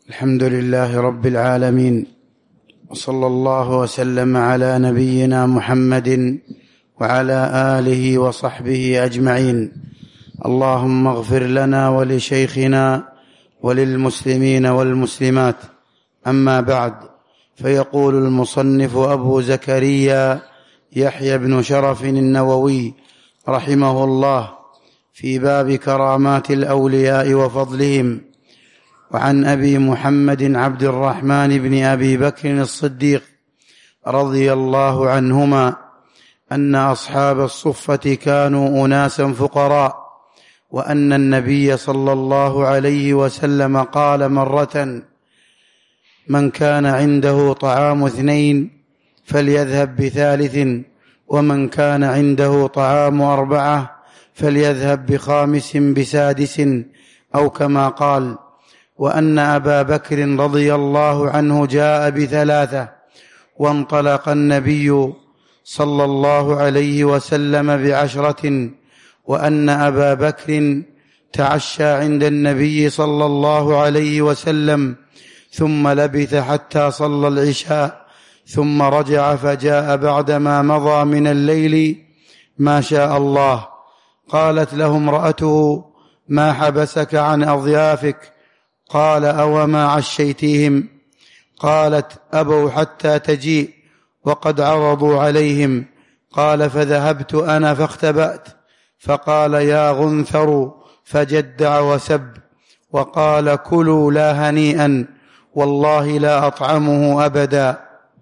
الحمد لله رب العالمين، وصلى الله وسلم على نبينا محمد وعلى آله وصحبه أجمعين. اللهم اغفر لنا ولشيخنا وللمسلمين والمسلمات. أما بعد، فيقول المصنف أبو زكريا يحيى بن شرف النووي رحمه الله في باب كرامات الأولياء وفضلهم: وعن أبي محمد عبد الرحمن بن أبي بكر الصديق رضي الله عنهما أن أصحاب الصفة كانوا أناسا فقراء، وأن النبي صلى الله عليه وسلم قال مرة: من كان عنده طعام 2 فليذهب ب3، ومن كان عنده طعام 4 فليذهب ب5 ب6، أو كما قال. وأن أبا بكر رضي الله عنه جاء ب3، وانطلق النبي صلى الله عليه وسلم ب10، وأن أبا بكر تعشى عند النبي صلى الله عليه وسلم، ثم لبث حتى صلى العشاء، ثم رجع فجاء بعدما مضى من الليل ما شاء الله. قالت له امرأته: ما حبسك عن أضيافك؟ قال: أوما عشيتيهم؟ قالت: أبوا حتى تجيء وقد عرضوا عليهم. قال: فذهبت أنا فاختبأت، فقال: يا غنثر، فجدع وسب، وقال: كلوا لا هنيئا، والله لا أطعمه أبدا.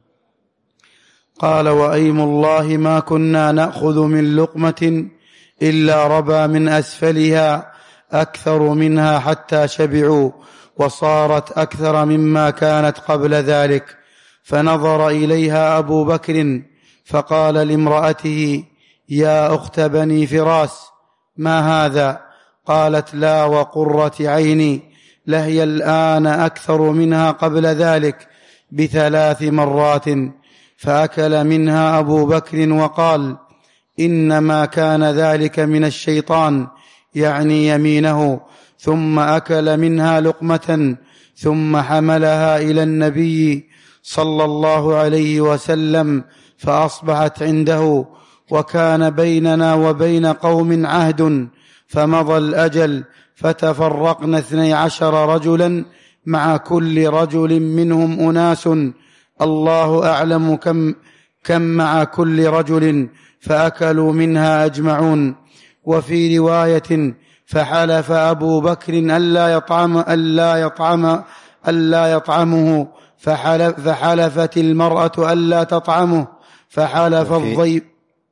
قال: وأيم الله ما كنا نأخذ من لقمة إلا ربى من أسفلها أكثر منها حتى شبعوا، وصارت أكثر مما كانت قبل ذلك. فنظر إليها أبو بكر فقال لامرأته: يا أخت بني فراس، ما هذا؟ قالت: لا وقرة عيني، لهي الآن أكثر منها قبل ذلك ب3 مرات. فأكل منها أبو بكر وقال: إنما كان ذلك من الشيطان، يعني يمينه. ثم أكل منها لقمة، ثم حملها إلى النبي صلى الله عليه وسلم، فأصبحت عنده، وكان بيننا وبين قوم عهد، فمضى الأجل، فتفرقنا 12 رجلا، مع كل رجل منهم أناس، الله أعلم كم مع كل رجل، فأكلوا منها أجمعون. وفي رواية: فحلف أبو بكر ألا يطعمه، فحلفت المرأة ألا تطعمه، فحلف الضيف.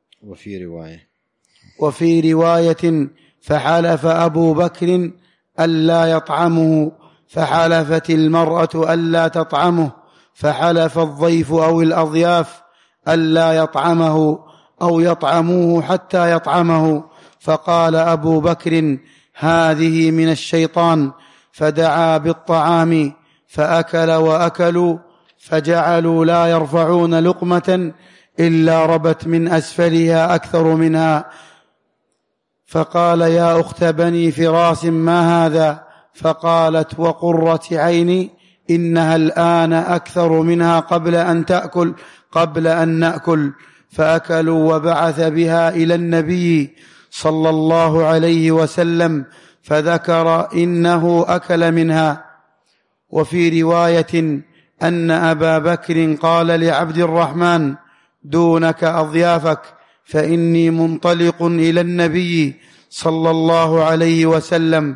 وفي رواية: فحلف أبو بكر ألا يطعمه، فحلفت المرأة ألا تطعمه، فحلف الضيف أو الأضياف ألا يطعمه أو يطعموه حتى يطعمه. فقال أبو بكر: هذه من الشيطان. فدعا بالطعام فأكل وأكلوا، فجعلوا لا يرفعون لقمة إلا ربت من أسفلها أكثر منها. فقال: يا أخت بني فراس، ما هذا؟ فقالت: وقرة عيني، إنها الآن أكثر منها قبل أن نأكل. فأكلوا، وبعث بها إلى النبي صلى الله عليه وسلم، فذكر إنه أكل منها. وفي رواية أن أبا بكر قال لعبد الرحمن: دونك أضيافك، فإني منطلق إلى النبي صلى الله عليه وسلم،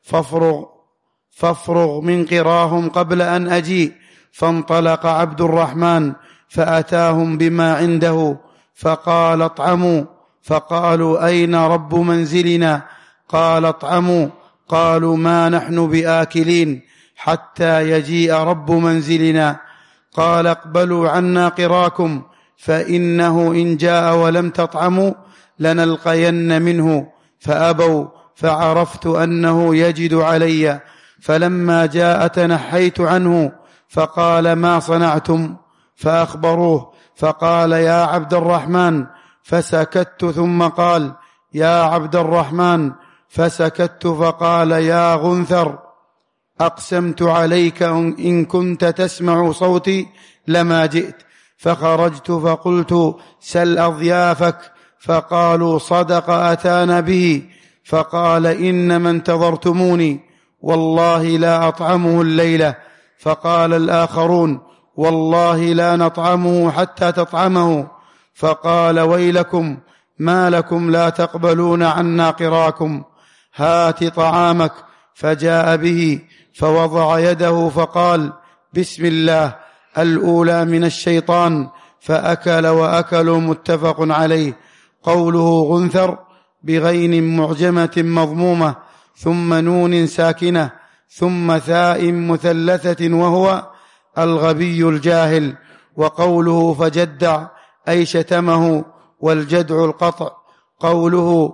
فافرغ من قراهم قبل أن أجيء. فانطلق عبد الرحمن فأتاهم بما عنده، فقال: اطعموا. فقالوا: أين رب منزلنا؟ قال: اطعموا. قالوا: ما نحن بآكلين حتى يجيء رب منزلنا. قال: اقبلوا عنا قراكم، فإنه إن جاء ولم تطعموا لنلقين منه. فأبوا، فعرفت أنه يجد علي، فلما جاء تنحيت عنه، فقال: ما صنعتم؟ فأخبروه، فقال: يا عبد الرحمن، فسكت، ثم قال: يا عبد الرحمن، فسكت، فقال: يا غنثر، أقسمت عليك إن كنت تسمع صوتي لما جئت. فخرجت فقلت سل أضيافك، فقالوا صدق أتانا به. فقال إنما انتظرتموني، والله لا أطعمه الليلة. فقال الآخرون والله لا نطعمه حتى تطعمه. فقال ويلكم ما لكم لا تقبلون عنا قراكم، هات طعامك. فجاء به فوضع يده فقال بسم الله، الأولى من الشيطان، فأكل وأكلوا. متفق عليه. قوله غنثر بغين معجمة مضمومة ثم نون ساكنة ثم ثاء مثلثة وهو الغبي الجاهل. وقوله فجدع أي شتمه، والجدع القطع. قوله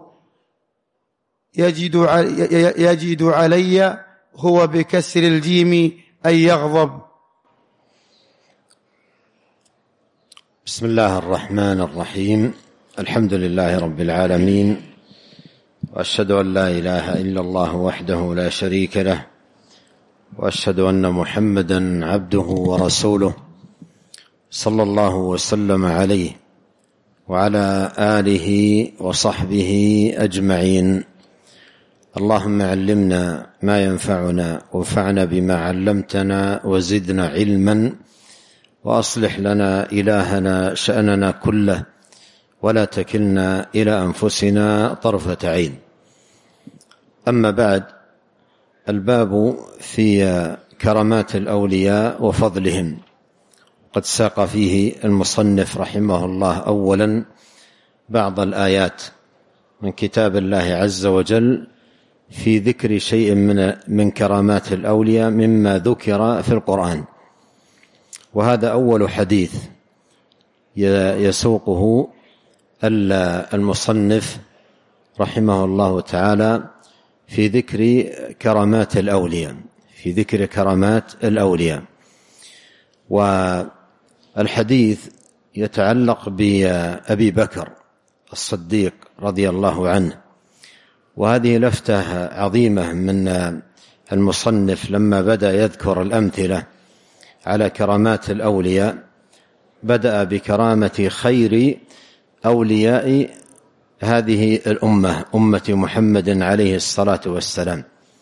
يجد علي هو بكسر الجيم أي يغضب. بسم الله الرحمن الرحيم. الحمد لله رب العالمين، وأشهد أن لا إله إلا الله وحده لا شريك له، وأشهد أن محمدا عبده ورسوله، صلى الله وسلم عليه وعلى آله وصحبه أجمعين. اللهم علمنا ما ينفعنا، وانفعنا بما علمتنا، وزدنا علما، وأصلح لنا إلهنا شأننا كله، ولا تكلنا إلى أنفسنا طرفة عين. أما بعد، الباب في كرامات الأولياء وفضلهم. قد ساق فيه المصنف رحمه الله أولا بعض الآيات من كتاب الله عز وجل في ذكر شيء من كرامات الأولياء مما ذكر في القرآن، وهذا أول حديث يسوقه المصنف رحمه الله تعالى في ذكر كرامات الأولياء. والحديث يتعلق بأبي بكر الصديق رضي الله عنه، وهذه لفتة عظيمة من المصنف لما بدأ يذكر الأمثلة على كرامات الأولياء. بدأ بكرامة خير أولياء هذه الأمة، أمة محمد عليه الصلاة والسلام،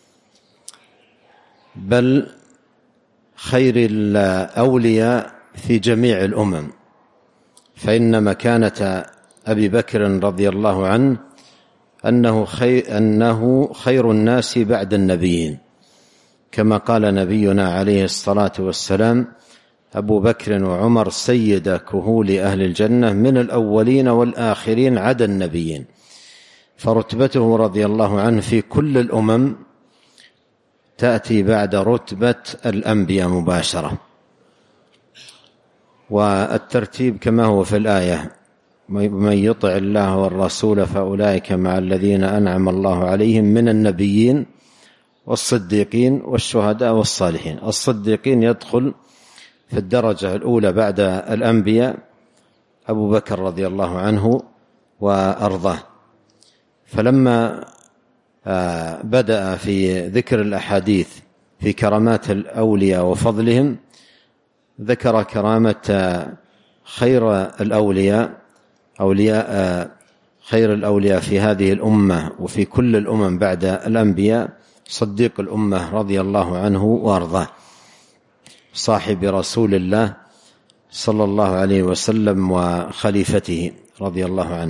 بل خير الأولياء في جميع الأمم. فإن مكانة أبي بكر رضي الله عنه أنه خير الناس بعد النبيين، كما قال نبينا عليه الصلاة والسلام: أبو بكر وعمر سيد كهول أهل الجنة من الأولين والآخرين عدا النبيين. فرتبته رضي الله عنه في كل الأمم تأتي بعد رتبة الأنبياء مباشرة. والترتيب كما هو في الآية: من يطع الله والرسول فأولئك مع الذين أنعم الله عليهم من النبيين والصديقين والشهداء والصالحين. الصديقين يدخل في الدرجة الأولى بعد الأنبياء أبو بكر رضي الله عنه وأرضاه. فلما بدأ في ذكر الأحاديث في كرامات الأولياء وفضلهم، ذكر كرامة خير الأولياء في هذه الأمة وفي كل الأمم بعد الأنبياء، صديق الأمة رضي الله عنه وأرضاه، صاحب رسول الله صلى الله عليه وسلم وخليفته رضي الله عنه.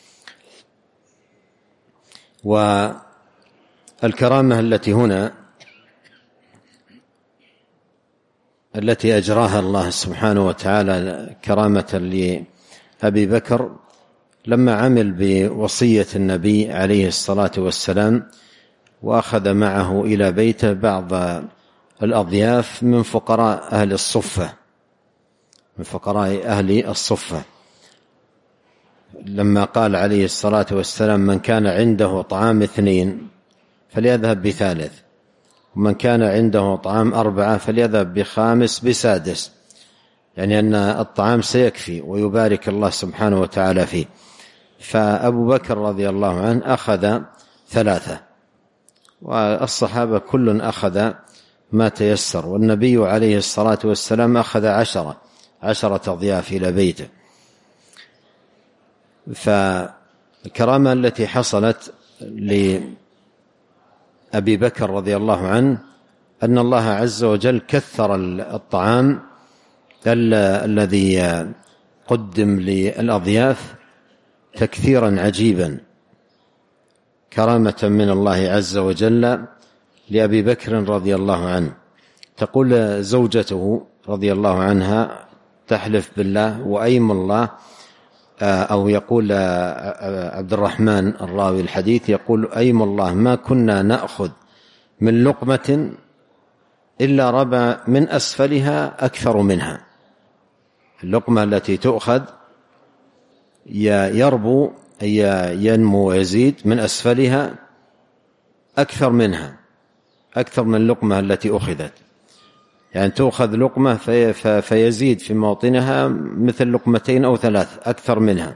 والكرامة التي هنا التي أجراها الله سبحانه وتعالى كرامة لأبي بكر لما عمل بوصية النبي عليه الصلاة والسلام، وأخذ معه إلى بيته بعض الأضياف من فقراء أهل الصفة، لما قال عليه الصلاة والسلام: من كان عنده طعام 2 فليذهب ب3، ومن كان عنده طعام 4 فليذهب ب5 ب6، يعني أن الطعام سيكفي ويبارك الله سبحانه وتعالى فيه. فأبو بكر رضي الله عنه أخذ 3، والصحابة كل أخذ ما تيسر. والنبي عليه الصلاة والسلام أخذ 10 أضياف إلى بيته. فالكرامة التي حصلت لأبي بكر رضي الله عنه أن الله عز وجل كثر الطعام الذي قدم للأضياف تكثيرا عجيبا، كرامة من الله عز وجل لأبي بكر رضي الله عنه. تقول زوجته رضي الله عنها تحلف بالله وأيم الله، أو يقول عبد الرحمن الراوي الحديث يقول أيم الله ما كنا نأخذ من لقمة إلا ربى من أسفلها أكثر منها. اللقمة التي تؤخذ يربو أي ينمو ويزيد من أسفلها أكثر منها، أكثر من اللقمة التي أخذت. يعني تأخذ لقمة فيزيد في موطنها مثل لقمتين أو 3 أكثر منها.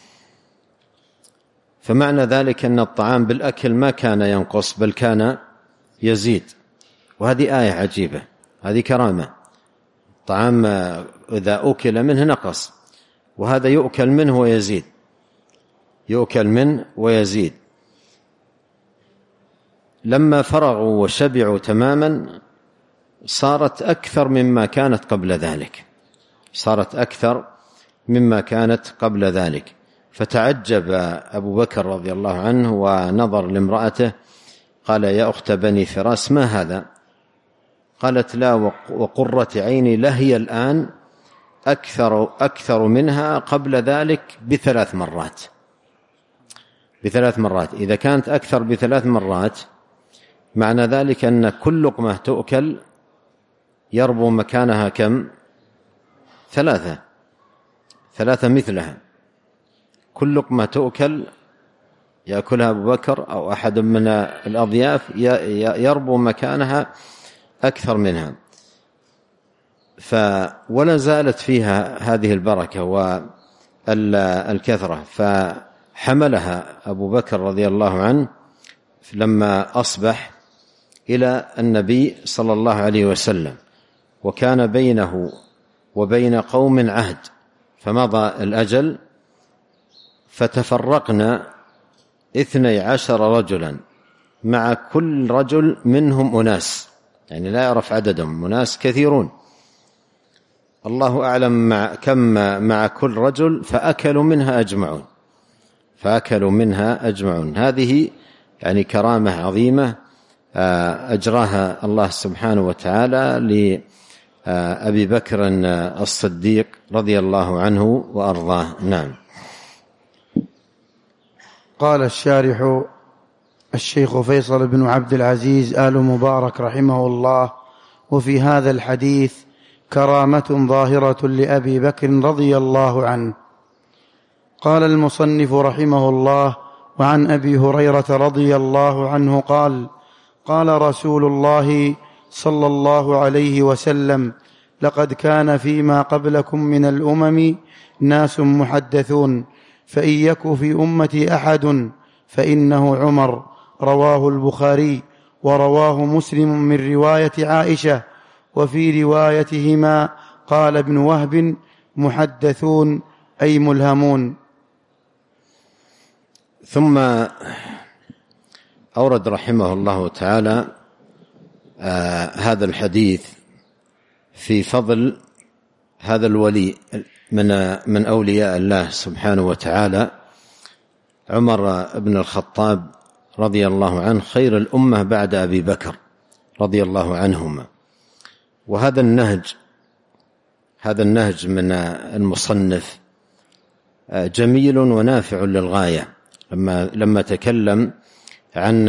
فمعنى ذلك أن الطعام بالأكل ما كان ينقص بل كان يزيد. وهذه آية عجيبة، هذه كرامة. طعام إذا أكل منه نقص، وهذا يؤكل منه ويزيد، يؤكل منه ويزيد. لما فرغوا وشبعوا تماما صارت أكثر مما كانت قبل ذلك، صارت أكثر مما كانت قبل ذلك. فتعجب أبو بكر رضي الله عنه ونظر لامرأته قال يا أخت بني فراس ما هذا؟ قالت لا وقرة عيني لهي الآن أكثر منها قبل ذلك ب3 مرات. ب3 مرات. إذا كانت أكثر ب3 مرات معنى ذلك أن كل لقمة تؤكل يربو مكانها كم؟ 3 مثلها. كل لقمة تؤكل يأكلها أبو بكر أو أحد من الأضياف يربو مكانها أكثر منها. ولا زالت فيها هذه البركة والكثرة. فحملها أبو بكر رضي الله عنه لما أصبح إلى النبي صلى الله عليه وسلم، وكان بينه وبين قوم عهد، فمضى الأجل فتفرقنا 12 رجلا، مع كل رجل منهم أناس، يعني لا يعرف عددهم، أناس كثيرون الله أعلم كم مع كل رجل، فأكلوا منها أجمعون. هذه يعني كرامة عظيمة أجراها الله سبحانه وتعالى لأبي بكر الصديق رضي الله عنه وأرضاه. نعم. قال الشارح الشيخ فيصل بن عبد العزيز آل مبارك رحمه الله: وفي هذا الحديث كرامة ظاهرة لأبي بكر رضي الله عنه. قال المصنف رحمه الله: وعن أبي هريرة رضي الله عنه قال: قال رسول الله صلى الله عليه وسلم: لقد كان فيما قبلكم من الأمم ناس محدثون، فإن يك في أمتي أحد فإنه عمر. رواه البخاري، ورواه مسلم من رواية عائشة. وفي روايتهما قال ابن وهب: محدثون أي ملهمون. ثم أورد رحمه الله تعالى هذا الحديث في فضل هذا الولي من أولياء الله سبحانه وتعالى، عمر بن الخطاب رضي الله عنه، خير الأمة بعد أبي بكر رضي الله عنهما. وهذا النهج من المصنف جميل ونافع للغاية. لما تكلم عن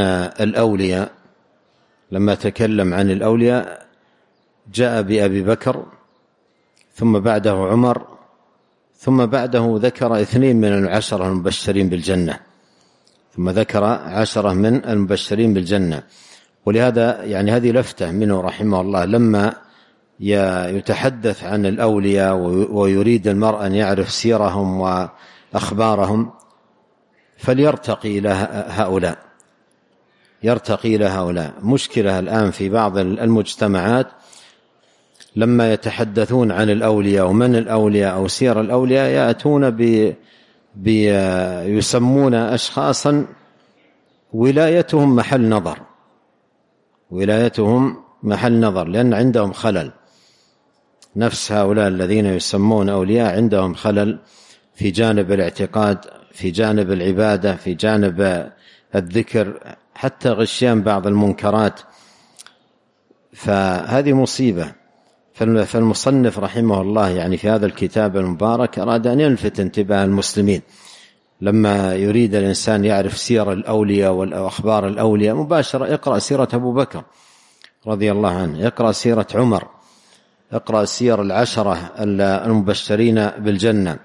الأولياء جاء بأبي بكر، ثم بعده عمر، ثم بعده ذكر 2 من 10 المبشرين بالجنة، ثم ذكر 10 من المبشرين بالجنة. ولهذا يعني هذه لفتة منه رحمه الله، لما يتحدث عن الأولياء ويريد المرء أن يعرف سيرهم وأخبارهم فليرتقي إلى هؤلاء، يرتقي لهؤلاء. مشكلة الآن في بعض المجتمعات لما يتحدثون عن الأولياء ومن الأولياء أو سير الأولياء يأتون يسمون أشخاصا ولايتهم محل نظر، ولايتهم محل نظر، لأن عندهم خلل. نفس هؤلاء الذين يسمون أولياء عندهم خلل في جانب الاعتقاد، في جانب العبادة، في جانب الذكر، حتى غشيان بعض المنكرات. فهذه مصيبة. فالمصنف رحمه الله يعني في هذا الكتاب المبارك أراد أن يلفت انتباه المسلمين لما يريد الإنسان يعرف سير الأولياء وأخبار الأولياء مباشرة اقرأ سيرة أبو بكر رضي الله عنه، اقرأ سيرة عمر، اقرأ سير العشرة المبشرين بالجنة،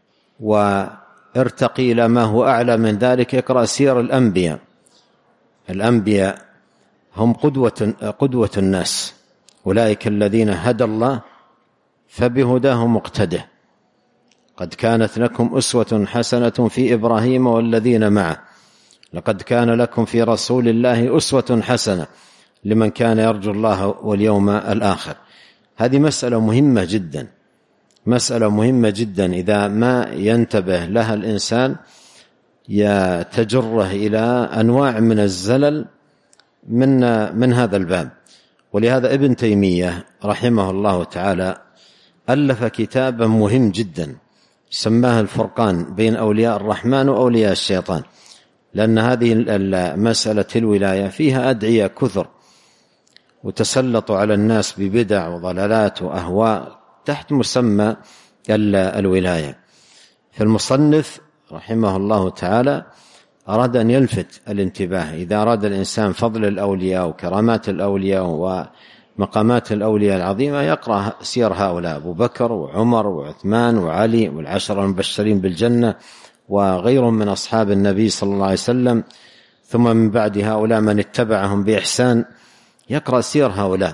وارتقي إلى ما هو أعلى من ذلك، اقرأ سير الأنبياء. الأنبياء هم قدوة الناس، أولئك الذين هدى الله فبهداه مقتده. قد كانت لكم أسوة حسنة في إبراهيم والذين معه، لقد كان لكم في رسول الله أسوة حسنة لمن كان يرجو الله واليوم الآخر. هذه مسألة مهمة جدا، مسألة مهمة جدا. إذا ما ينتبه لها الإنسان يتجره إلى أنواع من الزلل من هذا الباب. ولهذا ابن تيمية رحمه الله تعالى ألف كتابا مهم جدا سماه الفرقان بين أولياء الرحمن وأولياء الشيطان، لأن هذه مسألة الولاية فيها أدعية كثر، وتسلطوا على الناس ببدع وضلالات وأهواء تحت مسمى الولاية. فالمصنف رحمه الله تعالى أراد أن يلفت الانتباه. إذا أراد الإنسان فضل الأولياء وكرامات الأولياء ومقامات الأولياء العظيمة يقرأ سير هؤلاء، أبو بكر وعمر وعثمان وعلي والعشرة المبشرين بالجنة وغيرهم من أصحاب النبي صلى الله عليه وسلم، ثم من بعد هؤلاء من اتبعهم بإحسان. يقرأ سير هؤلاء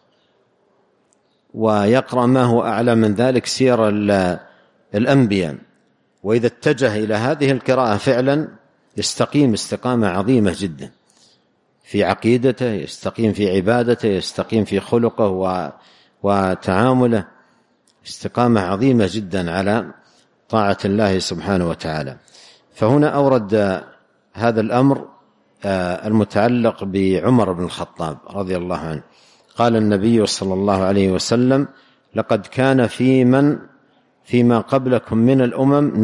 ويقرأ ما هو أعلى من ذلك سير الأنبياء. وإذا اتجه إلى هذه القراءة فعلا يستقيم استقامة عظيمة جدا في عقيدته، يستقيم في عبادته، يستقيم في خلقه وتعامله، استقامة عظيمة جدا على طاعة الله سبحانه وتعالى. فهنا أورد هذا الأمر المتعلق بعمر بن الخطاب رضي الله عنه. قال النبي صلى الله عليه وسلم: لقد كان فيما قبلكم من الأمم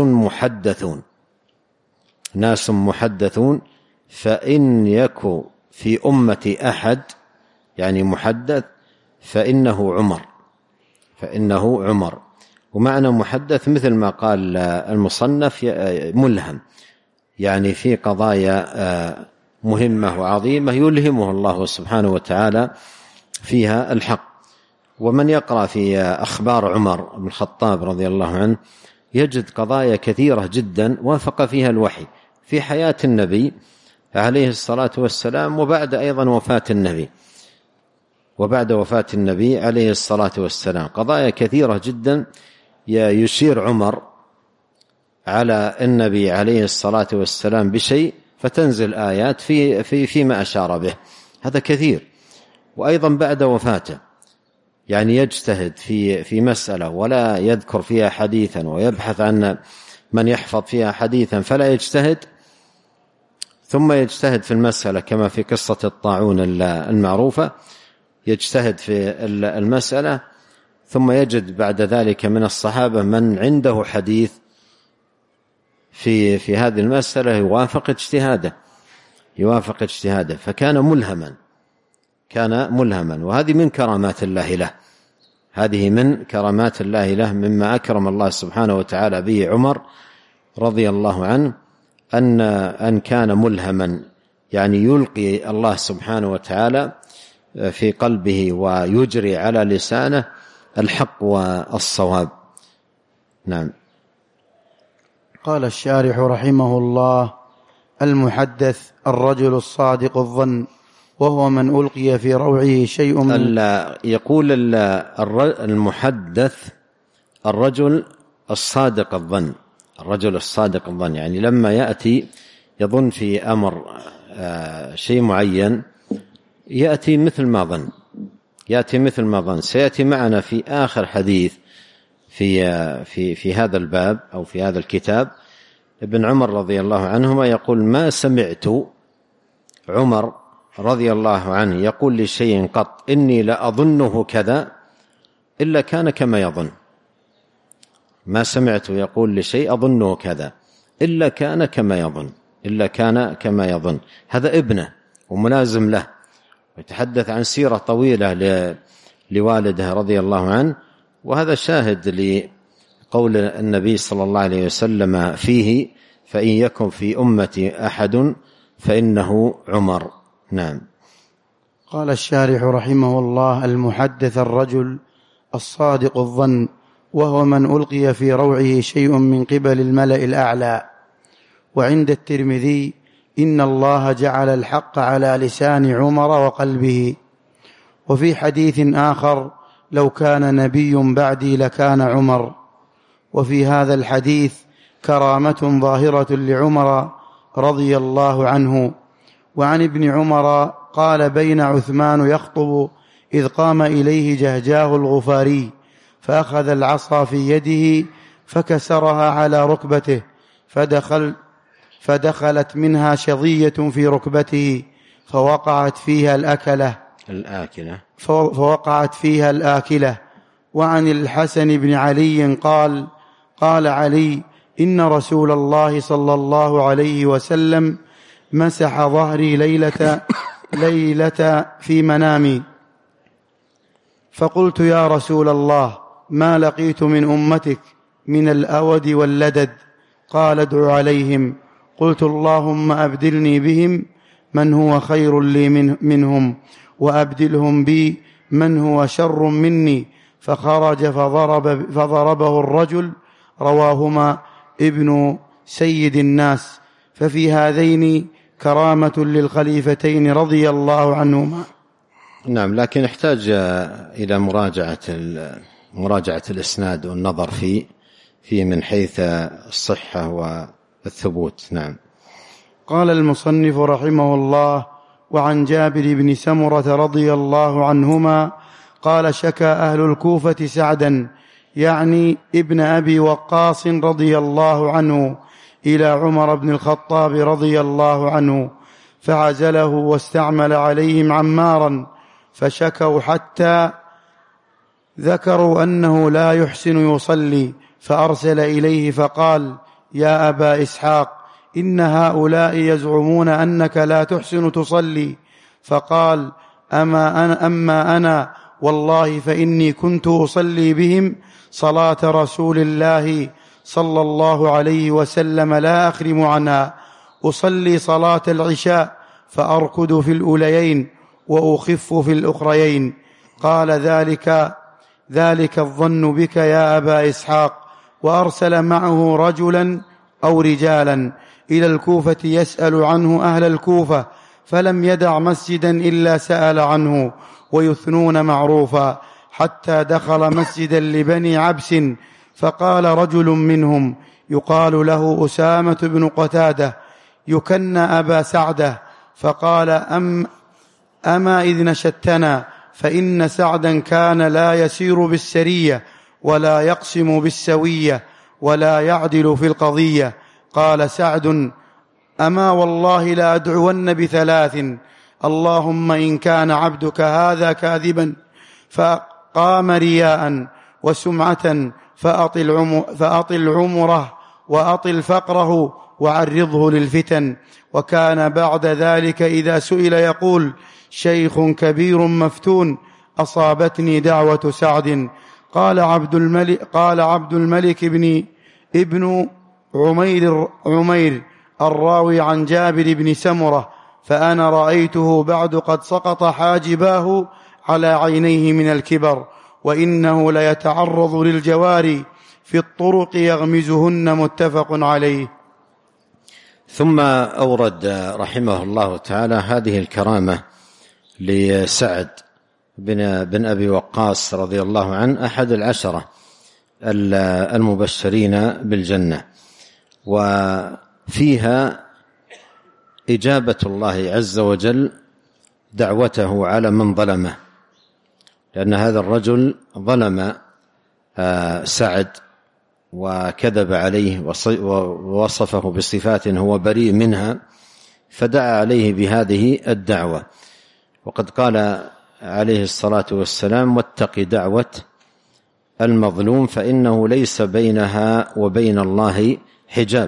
ناس محدثون فإن يكن في أمتي أحد يعني محدث فإنه عمر. ومعنى محدث مثل ما قال المصنف ملهم، يعني في قضايا مهمة وعظيمة يلهمه الله سبحانه وتعالى فيها الحق. ومن يقرأ في أخبار عمر بن الخطاب رضي الله عنه يجد قضايا كثيرة جدا وافق فيها الوحي في حياة النبي عليه الصلاة والسلام، وبعد أيضا وبعد وفاة النبي عليه الصلاة والسلام قضايا كثيرة جدا يشير عمر على النبي عليه الصلاة والسلام بشيء فتنزل آيات فيما أشار به. هذا كثير. وأيضا بعد وفاته يعني يجتهد في مسألة ولا يذكر فيها حديثا ويبحث عن من يحفظ فيها حديثا فلا يجتهد، ثم يجتهد في المسألة كما في قصة الطاعون المعروفة، يجتهد في المسألة ثم يجد بعد ذلك من الصحابة من عنده حديث في هذه المسألة يوافق اجتهاده، فكان ملهما. وهذه من كرامات الله له، مما أكرم الله سبحانه وتعالى به عمر رضي الله عنه أن كان ملهما، يعني يلقي الله سبحانه وتعالى في قلبه ويجري على لسانه الحق والصواب. نعم. قال الشارح رحمه الله: المحدث الرجل الصادق الظن، وهو من ألقي في روعه شيء من يقول المحدث الرجل الصادق الظن، يعني لما يأتي يظن في أمر شيء معين يأتي مثل ما ظن. سيأتي معنا في آخر حديث في هذا الباب أو في هذا الكتاب ابن عمر رضي الله عنهما يقول: ما سمعت عمر رضي الله عنه يقول لشيء قط إني لأظنه كذا إلا كان كما يظن. ما سمعت يقول لشيء أظنه كذا إلا كان كما يظن. هذا ابنه وملازم له، ويتحدث عن سيرة طويلة لوالده رضي الله عنه، وهذا شاهد لقول النبي صلى الله عليه وسلم فيه: فإن يكن في أمتي أحد فإنه عمر. نعم. قال الشارح رحمه الله: المحدث الرجل الصادق الظن، وهو من ألقي في روعه شيء من قبل الملأ الأعلى. وعند الترمذي: إن الله جعل الحق على لسان عمر وقلبه. وفي حديث آخر: لو كان نبي بعدي لكان عمر. وفي هذا الحديث كرامة ظاهرة لعمر رضي الله عنه. وعن ابن عمر قال: بين عثمان يخطب إذ قام إليه جهجاه الغفاري فأخذ العصا في يده فكسرها على ركبته، فدخلت منها شظية في ركبته فوقعت فيها الآكلة. وعن الحسن بن علي قال: قال علي: إن رسول الله صلى الله عليه وسلم مسح ظهري ليلة في منامي، فقلت: يا رسول الله، ما لقيت من أمتك من الأود واللدد؟ قال: ادع عليهم. قلت: اللهم أبدلني بهم من هو خير لي منهم، وأبدلهم بي من هو شر مني. فخرج فضربه الرجل. رواهما ابن سيد الناس. ففي هذين كرامة للخليفتين رضي الله عنهما. نعم، لكن يحتاج إلى مراجعة الإسناد والنظر فيه من حيث الصحة والثبوت. نعم. قال المصنف رحمه الله: وعن جابر بن سمرة رضي الله عنهما قال: شكى أهل الكوفة سعدا، يعني ابن أبي وقاص رضي الله عنه، إلى عمر بن الخطاب رضي الله عنه، فعزله واستعمل عليهم عمارا، فشكوا حتى ذكروا أنه لا يحسن يصلي، فأرسل إليه فقال: يا أبا إسحاق، إن هؤلاء يزعمون أنك لا تحسن تصلي. فقال: أما أنا والله فإني كنت أصلي بهم صلاة رسول الله صلى الله عليه وسلم لا أخرم عنها، أصلي صلاة العشاء فأركض في الأوليين وأخف في الأخريين. قال: ذلك الظن بك يا أبا إسحاق. وأرسل معه رجلا أو رجالا إلى الكوفة يسأل عنه أهل الكوفة، فلم يدع مسجدا إلا سأل عنه ويثنون معروفا، حتى دخل مسجدا لبني عبس، فقال رجل منهم يقال له أسامة بن قتادة يكن أبا سعدة، فقال: أما إذ نشدتنا، فإن سعدا كان لا يسير بالسرية ولا يقسم بالسوية ولا يعدل في القضية. قال سعد: أما والله لا أدعون بثلاث: اللهم إن كان عبدك هذا كاذبا فقام رياء وسمعة فأطل عمره وأطل فقره وعرضه للفتن. وكان بعد ذلك إذا سئل يقول: شيخ كبير مفتون أصابتني دعوة سعد. قال عبد الملك ابن عمير الراوي عن جابر بن سمرة: فأنا رأيته بعد قد سقط حاجباه على عينيه من الكبر، وإنه ليتعرض للجواري في الطرق يغمزهن. متفق عليه. ثم أورد رحمه الله تعالى هذه الكرامة لسعد بن أبي وقاص رضي الله عنه، أحد العشرة المبشرين بالجنة، وفيها إجابة الله عز وجل دعوته على من ظلمه، لأن هذا الرجل ظلم سعد وكذب عليه ووصفه بصفات هو بريء منها، فدعا عليه بهذه الدعوة. وقد قال عليه الصلاة والسلام: واتق دعوة المظلوم فإنه ليس بينها وبين الله حجاب.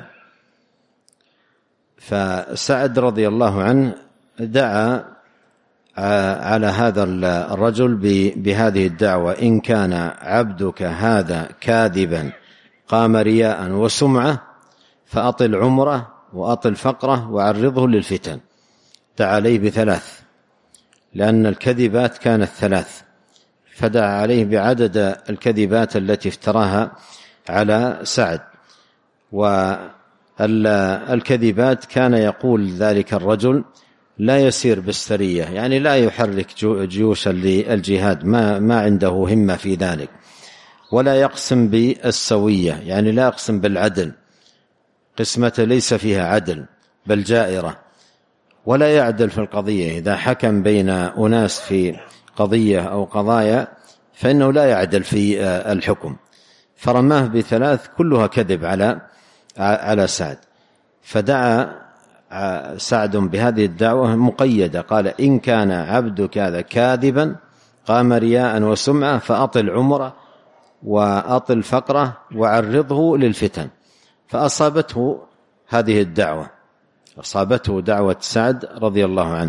فسعد رضي الله عنه دعا على هذا الرجل بهذه الدعوة: إن كان عبدك هذا كاذبا قام رياء وسمعة فأطل عمره وأطل فقره وعرضه للفتن. دعا عليه بثلاث، لأن الكذبات كانت ثلاث، فدعا عليه بعدد الكذبات التي افتراها على سعد. والكذبات كان يقول ذلك الرجل: لا يسير بالسرية، يعني لا يحرك جيوشا للجهاد، ما عنده همة في ذلك. ولا يقسم بالسوية، يعني لا يقسم بالعدل، قسمة ليس فيها عدل بل جائرة. ولا يعدل في القضية، إذا حكم بين أناس في قضية أو قضايا فإنه لا يعدل في الحكم. فرماه بثلاث كلها كذب على سعد. فدعا سعد بهذه الدعوة مقيدة، قال: إن كان عبدك هذا كاذبا قام رياء وسمعة فأطل عمره وأطل فقره وعرضه للفتن. فأصابته هذه الدعوة، أصابته دعوة سعد رضي الله عنه.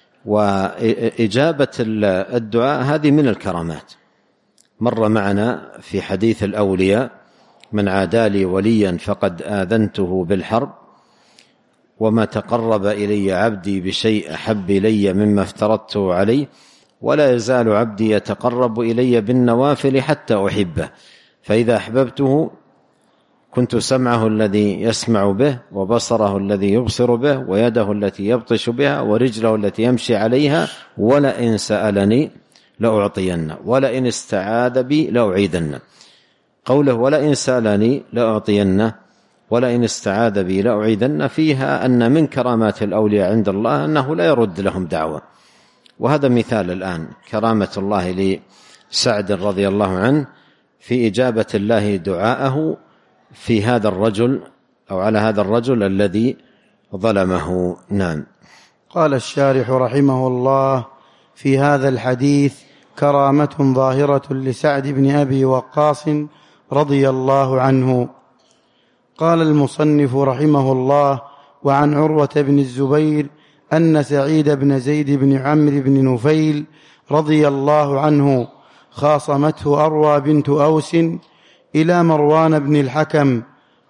وإجابة الدعاء هذه من الكرامات. مر معنا في حديث الأولياء: من عادى لي وليا فقد آذنته بالحرب، وما تقرب إلي عبدي بشيء أحب إلي مما افترضته عليه، ولا يزال عبدي يتقرب إلي بالنوافل حتى أحبه، فإذا أحببته كنت سمعه الذي يسمع به، وبصره الذي يبصر به، ويده التي يبطش بها، ورجله التي يمشي عليها، ولئن سألني لأعطينه، ولئن استعاذ بي لأعيذنه. قوله ولئن سألني لأعطينه ولئن استعاذ بي لأعيذنه فيها أن من كرامات الأولياء عند الله أنه لا يرد لهم دعوة. وهذا مثال الآن كرامة الله لسعد رضي الله عنه في إجابة الله دعاءه في هذا الرجل أو على هذا الرجل الذي ظلمه. نعم. قال الشارح رحمه الله: في هذا الحديث كرامة ظاهرة لسعد بن أبي وقاص رضي الله عنه. قال المصنف رحمه الله: وعن عروة بن الزبير أن سعيد بن زيد بن عمرو بن نفيل رضي الله عنه خاصمته أروى بنت أوس إلى مروان بن الحكم،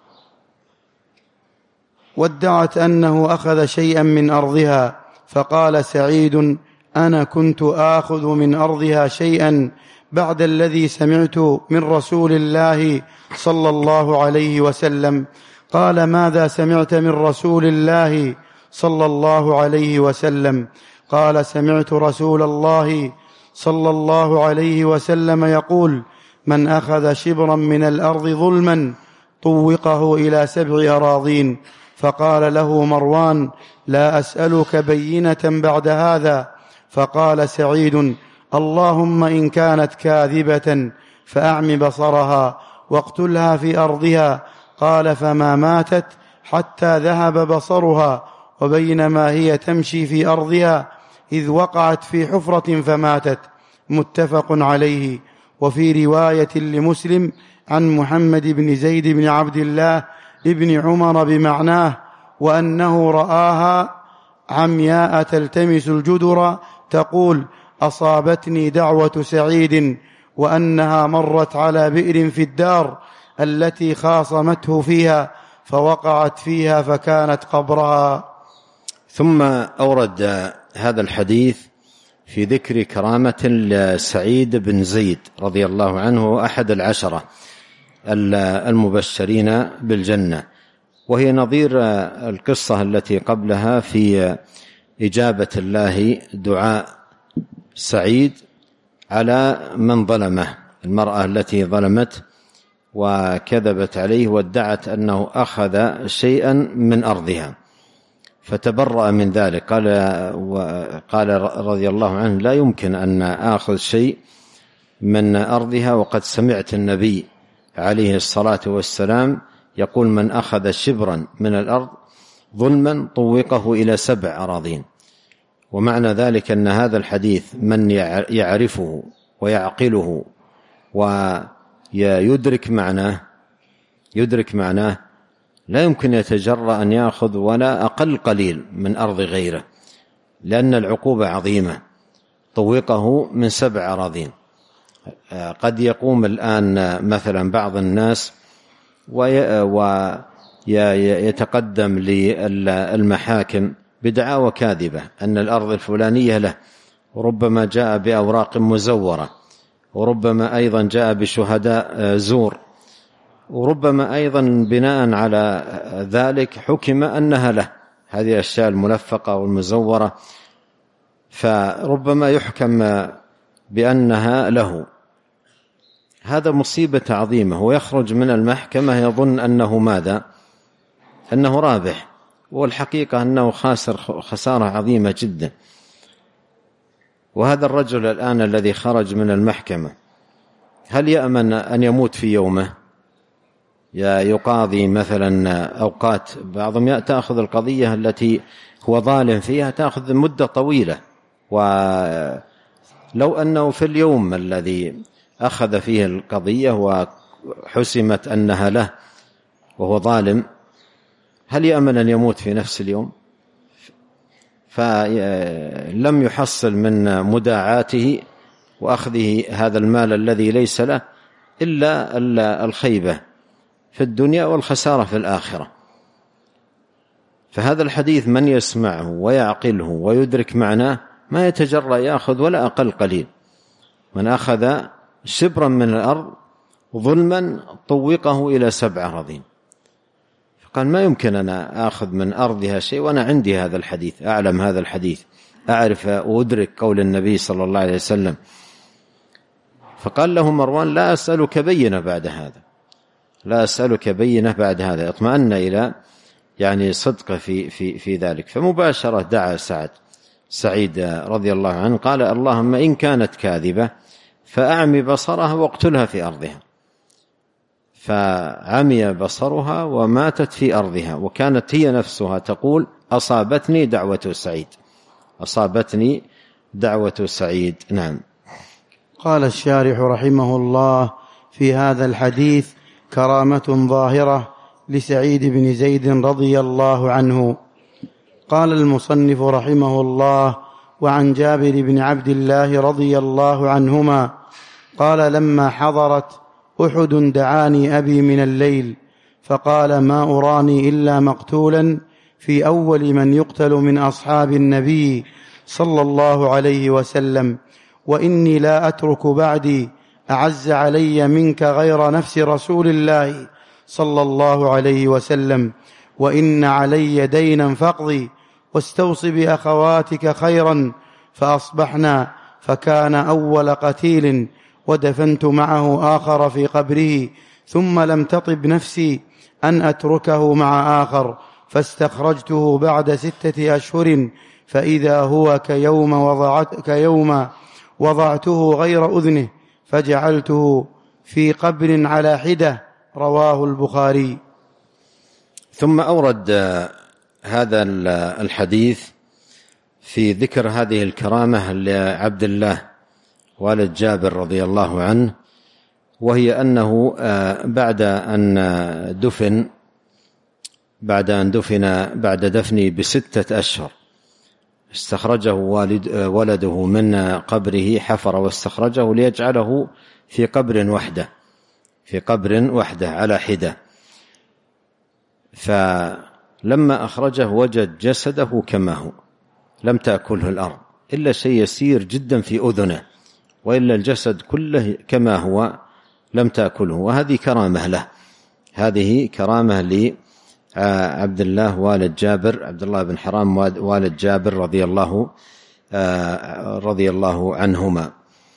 وادعت أنه أخذ شيئا من أرضها، فقال سعيد: أنا كنت آخذ من أرضها شيئا بعد الذي سمعت من رسول الله صلى الله عليه وسلم. قال: ماذا سمعت من رسول الله صلى الله عليه وسلم؟ قال: سمعت رسول الله صلى الله عليه وسلم يقول: من أخذ شبرا من الأرض ظلما طوقه إلى 7 أراضين. فقال له مروان: لا أسألك بينة بعد هذا. فقال سعيد: اللهم إن كانت كاذبة فأعم بصرها واقتلها في أرضها. قال: فما ماتت حتى ذهب بصرها، وبينما هي تمشي في أرضها إذ وقعت في حفرة فماتت. متفق عليه. وفي رواية لمسلم عن محمد بن زيد بن عبد الله ابن عمر بمعناه: وأنه رآها عمياء تلتمس الجدر تقول: أصابتني دعوة سعيد، وأنها مرت على بئر في الدار التي خاصمته فيها فوقعت فيها فكانت قبرها. ثم أورد هذا الحديث في ذكر كرامة لسعيد بن زيد رضي الله عنه، أحد 10 المبشرين بالجنة، وهي نظير القصة التي قبلها في إجابة الله دعاء سعيد على من ظلمه، المرأة التي ظلمت وكذبت عليه وادعت أنه أخذ شيئا من أرضها. فتبرأ من ذلك. قال رضي الله عنه: لا يمكن أن آخذ شيء من أرضها وقد سمعت النبي عليه الصلاة والسلام يقول: من أخذ شبرا من الأرض ظلما طوقه إلى 7 أراضين. ومعنى ذلك أن هذا الحديث من يعرفه ويعقله ويدرك معناه لا يمكن يتجرأ أن يأخذ ولا أقل قليل من أرض غيره، لأن العقوبة عظيمة، طوقه من 7 أراضين. قد يقوم الآن مثلا بعض الناس ويتقدم للمحاكم بدعاوى كاذبة أن الأرض الفلانية له، وربما جاء بأوراق مزورة، وربما أيضا جاء بشهداء زور، وربما أيضا بناء على ذلك حكم أنها له، هذه الأشياء الملفقة والمزورة، فربما يحكم بأنها له. هذا مصيبة عظيمة، ويخرج من المحكمة يظن أنه ماذا؟ أنه رابح، والحقيقة أنه خاسر خسارة عظيمة جدا. وهذا الرجل الآن الذي خرج من المحكمة هل يأمن أن يموت في يومه؟ يقاضي مثلا أوقات، بعضهم تأخذ القضية التي هو ظالم فيها تأخذ مدة طويلة، ولو أنه في اليوم الذي أخذ فيه القضية وحسمت أنها له وهو ظالم، هل يأمن أن يموت في نفس اليوم؟ فلم يحصل من مداعاته وأخذه هذا المال الذي ليس له إلا الخيبة في الدنيا والخسارة في الآخرة. فهذا الحديث من يسمعه ويعقله ويدرك معناه ما يتجرأ يأخذ ولا أقل قليل. من أخذ شبرا من الأرض ظلما طوقه إلى 7 أراضين. فقال: ما يمكن أنا آخذ من أرضها شيء وأنا عندي هذا الحديث، أعلم هذا الحديث، أعرف وأدرك قول النبي صلى الله عليه وسلم. فقال له مروان: لا أسألك بينة بعد هذا، لا أسألك بينة بعد هذا. اطمأن إلى صدق في ذلك. فمباشرة دعا سعيد رضي الله عنه، قال: اللهم إن كانت كاذبة فأعمي بصرها واقتلها في أرضها. فعمي بصرها وماتت في أرضها، وكانت هي نفسها تقول: أصابتني دعوة سعيد. نعم. قال الشارح رحمه الله: في هذا الحديث كرامة ظاهرة لسعيد بن زيد رضي الله عنه. قال المصنف رحمه الله: وعن جابر بن عبد الله رضي الله عنهما قال: لما حضرت أحد دعاني أبي من الليل فقال: ما أراني إلا مقتولا في أول من يقتل من أصحاب النبي صلى الله عليه وسلم، وإني لا أترك بعدي أعز علي منك غير نفس رسول الله صلى الله عليه وسلم، وإن علي دينا فاقضي، واستوص بأخواتك خيرا. فأصبحنا، فكان أول قتيل، ودفنت معه آخر في قبره، ثم لم تطب نفسي أن أتركه مع آخر، فاستخرجته بعد 6 أشهر، فإذا هو كيوم وضعته غير أذنه، فجعلته في قبر على حدة. رواه البخاري. ثم أورد هذا الحديث في ذكر هذه الكرامة لعبد الله والد جابر رضي الله عنه، وهي أنه بعد أن بعد دفنه ب6 أشهر استخرجه ولده من قبره، حفر واستخرجه ليجعله في قبر وحده على حدة. فلما أخرجه وجد جسده كما هو، لم تأكله الأرض إلا شيء يسير جدا في أذنه، وإلا الجسد كله كما هو لم تأكله. وهذه كرامة له، هذه كرامة لعبد الله والد جابر، عبد الله بن حرام والد جابر رضي الله عنهما.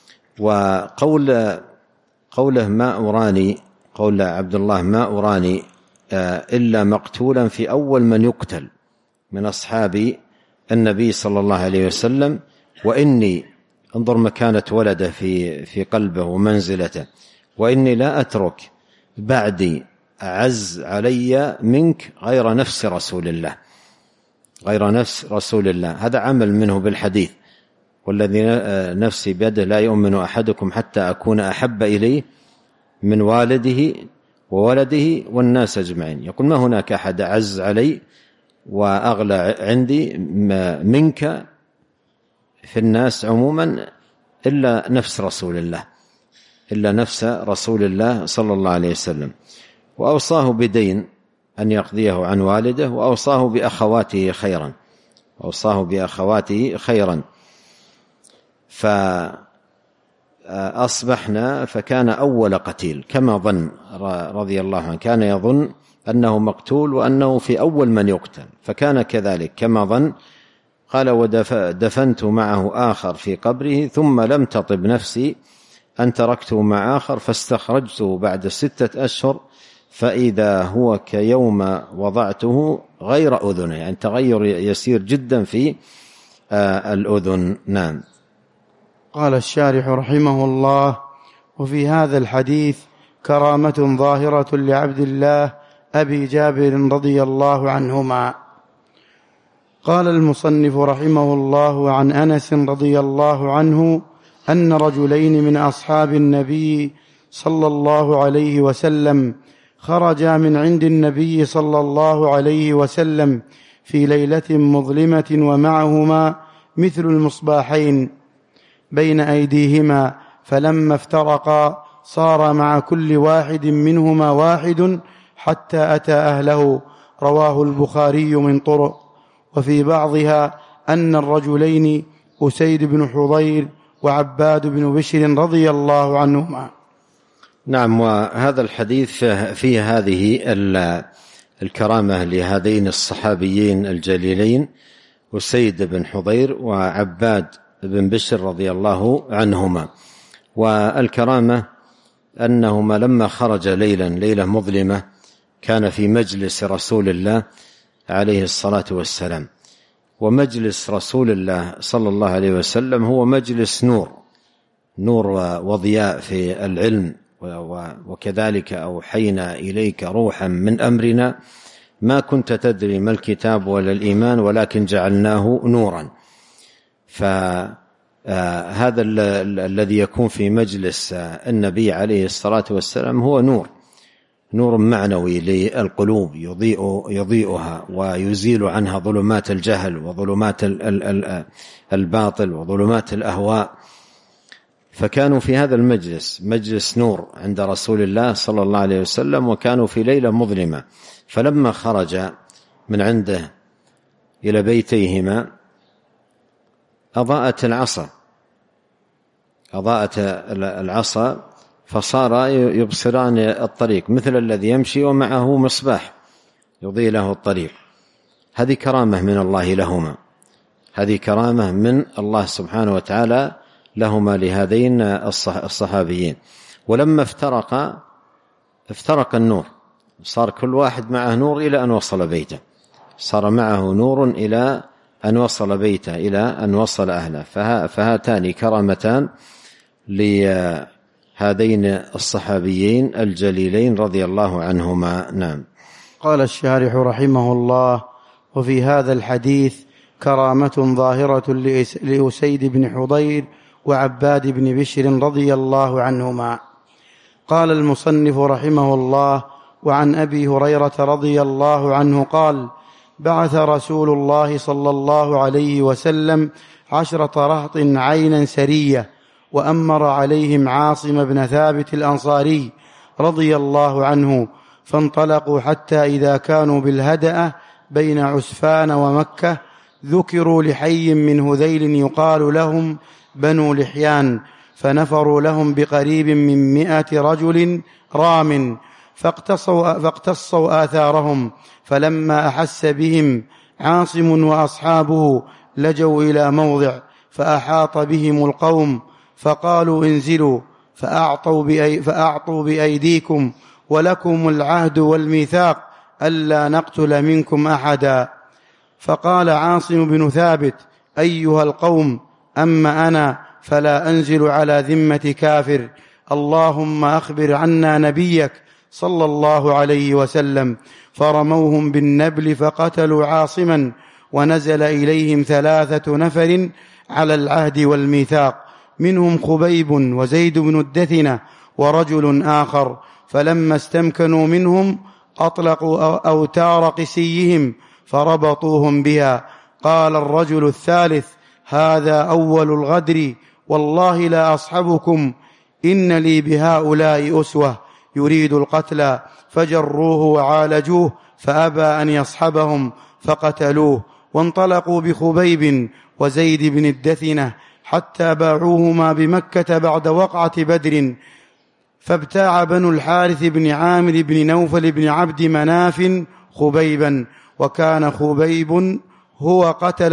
وقوله ما أراني، قول عبد الله: ما أراني إلا مقتولا في أول من يقتل من أصحاب النبي صلى الله عليه وسلم، وإني انظر مكانة ولده في قلبه ومنزلته، وإني لا أترك بعدي أعز علي منك غير نفس رسول الله، غير نفس رسول الله. هذا عمل منه بالحديث: والذي نفسي بيده لا يؤمن أحدكم حتى أكون أحب إليه من والده وولده والناس أجمعين. يقول: ما هناك أحد أعز علي وأغلى عندي منك في الناس عموما إلا نفس رسول الله، إلا نفس رسول الله صلى الله عليه وسلم. وأوصاه بدين أن يقضيه عن والده، وأوصاه بأخواته خيرا، وأوصاه بأخواته خيرا. فأصبحنا فكان أول قتيل كما ظن رضي الله عنه، كان يظن أنه مقتول وأنه في أول من يقتل، فكان كذلك كما ظن. قال: ودفنت معه آخر في قبره، ثم لم تطب نفسي أن تركته مع آخر، فاستخرجته بعد 6 أشهر فإذا هو كيوم وضعته غير أذنه، يعني تغير يسير جدا في الأذن. نعم. قال الشارح رحمه الله: وفي هذا الحديث كرامة ظاهرة لعبد الله أبي جابر رضي الله عنهما. قال المصنف رحمه الله: عن أنس رضي الله عنه أن رجلين من أصحاب النبي صلى الله عليه وسلم خرجا من عند النبي صلى الله عليه وسلم في ليلة مظلمة، ومعهما مثل المصباحين بين أيديهما، فلما افترقا صار مع كل واحد منهما واحد حتى أتى أهله. رواه البخاري من طرق. وفي بعضها أن الرجلين أسيد بن حضير وعباد بن بشر رضي الله عنهما. نعم. وهذا الحديث فيه هذه الكرامة لهذين الصحابيين الجليلين أسيد بن حضير وعباد بن بشر رضي الله عنهما. والكرامة أنهما لما خرج ليلة مظلمة كان في مجلس رسول الله عليه الصلاة والسلام. ومجلس رسول الله صلى الله عليه وسلم هو مجلس نور وضياء في العلم، وكذلك أوحينا إليك روحا من أمرنا ما كنت تدري ما الكتاب ولا الإيمان ولكن جعلناه نورا. فهذا الذي يكون في مجلس النبي عليه الصلاة والسلام هو نور معنوي للقلوب يضيئها ويزيل عنها ظلمات الجهل وظلمات الباطل وظلمات الأهواء. فكانوا في هذا المجلس مجلس نور عند رسول الله صلى الله عليه وسلم، وكانوا في ليلة مظلمة. فلما خرج من عنده إلى بيتيهما أضاءت العصا فصار يبصران الطريق مثل الذي يمشي ومعه مصباح يضيء له الطريق. هذه كرامة من الله لهما، هذه كرامة من الله سبحانه وتعالى لهما لهذين الصحابيين. ولما افترق النور، صار كل واحد معه نور إلى أن وصل بيته، صار معه نور إلى أن وصل بيته، إلى أن وصل أهله. فهاتان كرامتان لهذين الصحابيين الجليلين رضي الله عنهما. نعم. قال الشارح رحمه الله: وفي هذا الحديث كرامة ظاهرة لأسيد بن حضير وعباد بن بشر رضي الله عنهما. قال المصنف رحمه الله: وعن أبي هريرة رضي الله عنه قال: بعث رسول الله صلى الله عليه وسلم 10 رهط عينا سرية، وأمر عليهم عاصم بن ثابت الأنصاري رضي الله عنه، فانطلقوا حتى إذا كانوا بالهدأة بين عسفان ومكة ذكروا لحي من هذيل يقال لهم بنو لحيان، فنفروا لهم بقريب من 100 رجل رام، فاقتصوا آثارهم. فلما أحس بهم عاصم وأصحابه لجوا إلى موضع، فأحاط بهم القوم فقالوا: انزلوا فأعطوا بأيديكم، ولكم العهد والميثاق ألا نقتل منكم أحدا. فقال عاصم بن ثابت: أيها القوم، أما أنا فلا أنزل على ذمة كافر، اللهم أخبر عنا نبيك صلى الله عليه وسلم. فرموهم بالنبل فقتلوا عاصما، ونزل إليهم 3 نفر على العهد والميثاق، منهم خبيب وزيد بن الدثنة ورجل آخر، فلما استمكنوا منهم أطلقوا أوتار قسيهم فربطوهم بها. قال الرجل الثالث: هذا أول الغدر، والله لا أصحبكم، إن لي بهؤلاء أسوة، يريد القتل. فجروه وعالجوه، فأبى أن يصحبهم فقتلوه، وانطلقوا بخبيب وزيد بن الدثنة حتى باعوهما بمكة بعد وقعة بدر. فابتاع بنو الحارث بن عامر بن نوفل بن عبد مناف خبيبا، وكان خبيب هو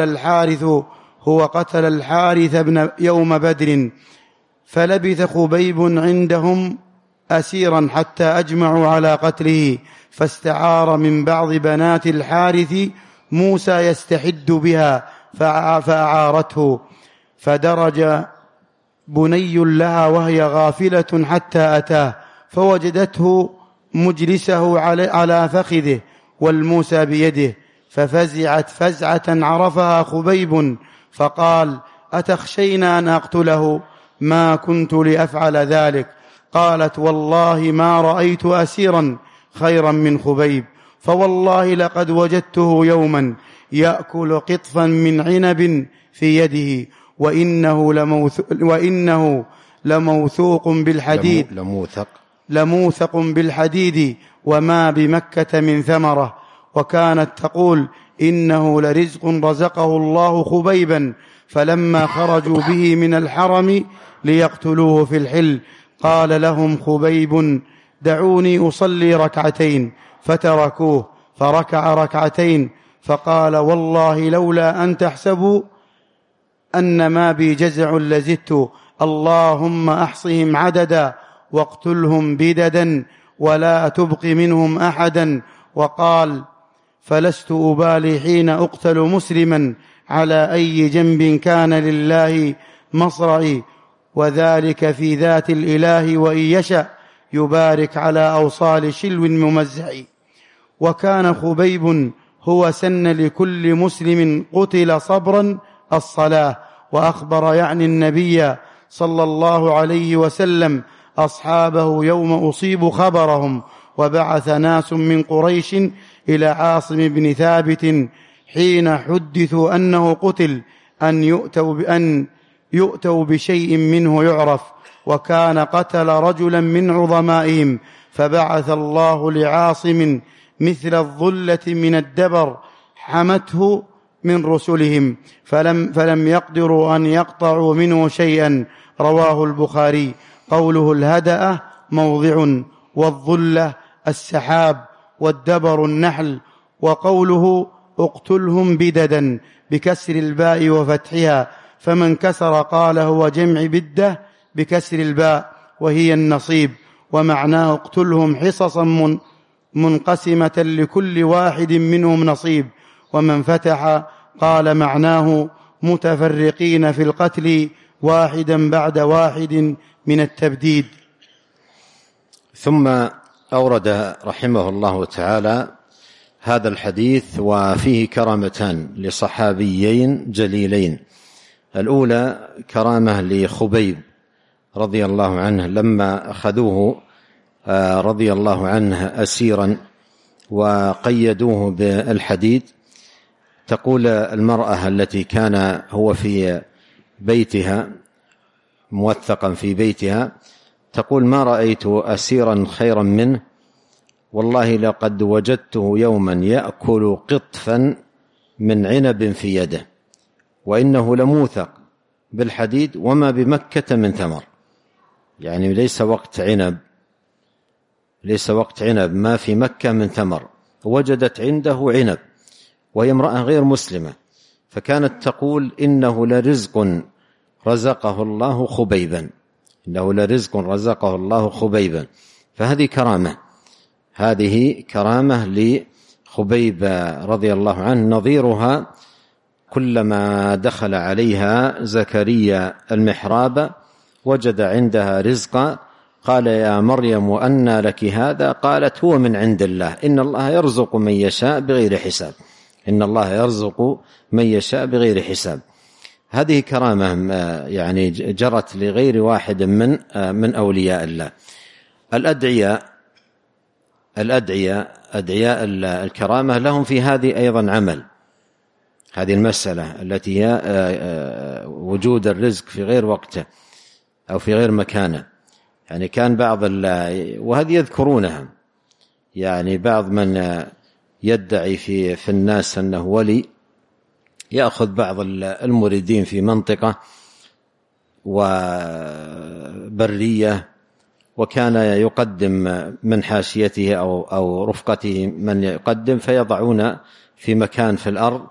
قتل الحارث بن يوم بدر. فلبث خبيب عندهم أسيرا حتى أجمعوا على قتله، فاستعار من بعض بنات الحارث موسى يستحد بها فأعارته، فدرج بني لها وهي غافلة حتى أتاه، فوجدته مجلسه على فخذه والموسى بيده، ففزعت فزعة عرفها خبيب، فقال: أتخشين أن أقتله؟ ما كنت لأفعل ذلك. قالت: والله ما رأيت أسيرا خيرا من خبيب، فوالله لقد وجدته يوما يأكل قطفا من عنب في يده، وإنه لموثق بالحديد وما بمكة من ثمرة. وكانت تقول: إنه لرزق رزقه الله خبيبا. فلما خرجوا به من الحرم ليقتلوه في الحل، قال لهم خبيب: دعوني أصلي ركعتين، فتركوه فركع ركعتين، فقال: والله لولا أن تحسبوا أن ما بي جزع لزدت، اللهم أحصهم عددا واقتلهم بددا ولا تبق منهم أحدا. وقال: فلست أبالي حين أقتل مسلما على أي جنب كان لله مصرعي، وذلك في ذات الإله، وإن يشأ يبارك على أوصال شلو ممزع. وكان خبيب هو سن لكل مسلم قتل صبرا الصلاة. وأخبر يعني النبي صلى الله عليه وسلم أصحابه يوم أصيبوا خبرهم، وبعث ناس من قريش إلى عاصم بن ثابت حين حدثوا أنه قتل أن يؤتوا بشيء منه يعرف، وكان قتل رجلا من عظمائهم، فبعث الله لعاصم مثل الظلة من الدبر حمته من رسلهم، فلم يقدروا أن يقطعوا منه شيئا. رواه البخاري. قوله الهدأ موضع، والظلة السحاب، والدبر النحل. وقوله اقتلهم بددا بكسر الباء وفتحها، فمن كسر قال هو جمع بدة بكسر الباء وهي النصيب، ومعناه اقتلهم حصصا منقسمة لكل واحد منهم نصيب. ومن فتح قال معناه متفرقين في القتل واحدا بعد واحد من التبديد. ثم أورد رحمه الله تعالى هذا الحديث وفيه كرامتان لصحابيين جليلين. الأولى كرامة لخبيب رضي الله عنه لما أخذوه رضي الله عنه أسيرا وقيدوه بالحديد. تقول المرأة التي كان هو في بيتها موثقا في بيتها، تقول: ما رأيت أسيرا خيرا منه، والله لقد وجدته يوما يأكل قطفا من عنب في يده، وإنه لموثق بالحديد وما بمكة من ثمر. يعني ليس وقت عنب، ما في مكة من ثمر، وجدت عنده عنب وهي امرأة غير مسلمة، فكانت تقول: إنه لرزق رزقه الله خبيبا. فهذه كرامة، خبيب رضي الله عنه نظيرها كلما دخل عليها زكريا المحراب وجد عندها رزقا قال يا مريم أنى لك هذا؟ قالت هو من عند الله إن الله يرزق من يشاء بغير حساب. إن الله يرزق من يشاء بغير حساب. هذه كرامة يعني جرت لغير واحد من أولياء الله. أدعياء الكرامة لهم في هذه أيضا عمل. هذه المسألة التي هي وجود الرزق في غير وقته أو في غير مكانه. يعني كان بعض وهذه يذكرونها، يعني بعض من يدعي في الناس أنه ولي يأخذ بعض المريدين في منطقة وبرية وكان يقدم من حاشيته أو رفقته من يقدم، فيضعون في مكان في الأرض